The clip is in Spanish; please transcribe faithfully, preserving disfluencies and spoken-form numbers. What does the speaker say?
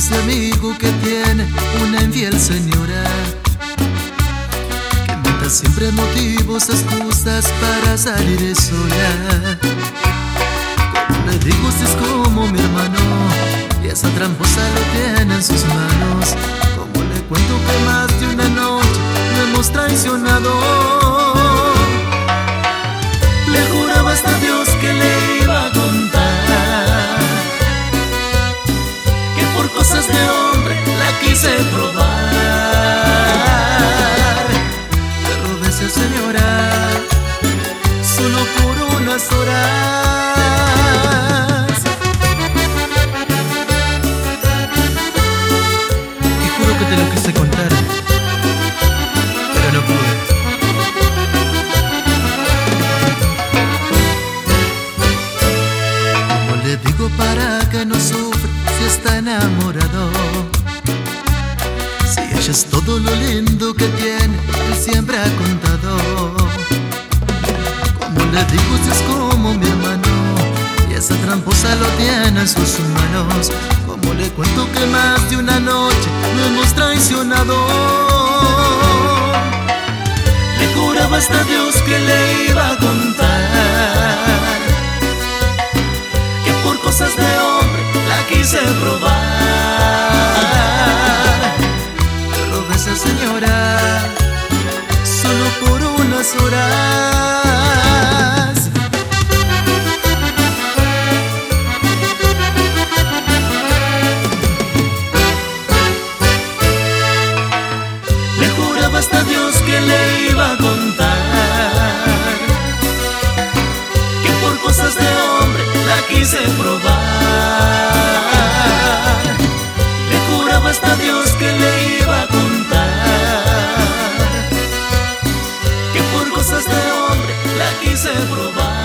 ese amigo que tiene una infiel señora, que inventa siempre motivos, excusas para salir sola. Como le digo si es como mi hermano, y esa tramposa lo tiene en sus manos. Como le cuento que más de una noche lo hemos traicionado. Le juraba hasta Dios que le iba a contar, que por cosas de hombre la quise probar. Le robé a esa señora solo por unas horas. Y juro que te lo quise contar, pero no pude. Le digo para que no sufra si está enamorado, si ella es todo lo lindo que tiene, él siempre ha contado. Como le digo si es como mi hermano, y esa tramposa lo tiene en sus manos. Como le cuento que más de una noche lo hemos traicionado. Le juraba hasta Dios que le iba a contar, por cosas de hombre la quise probar. Le robé a esa señora solo por unas horas. Le juraba hasta Dios que le iba a contar, que por cosas de hombre la quise probar. Le juraba hasta Dios que le iba a contar, que por cosas de hombre la quise probar.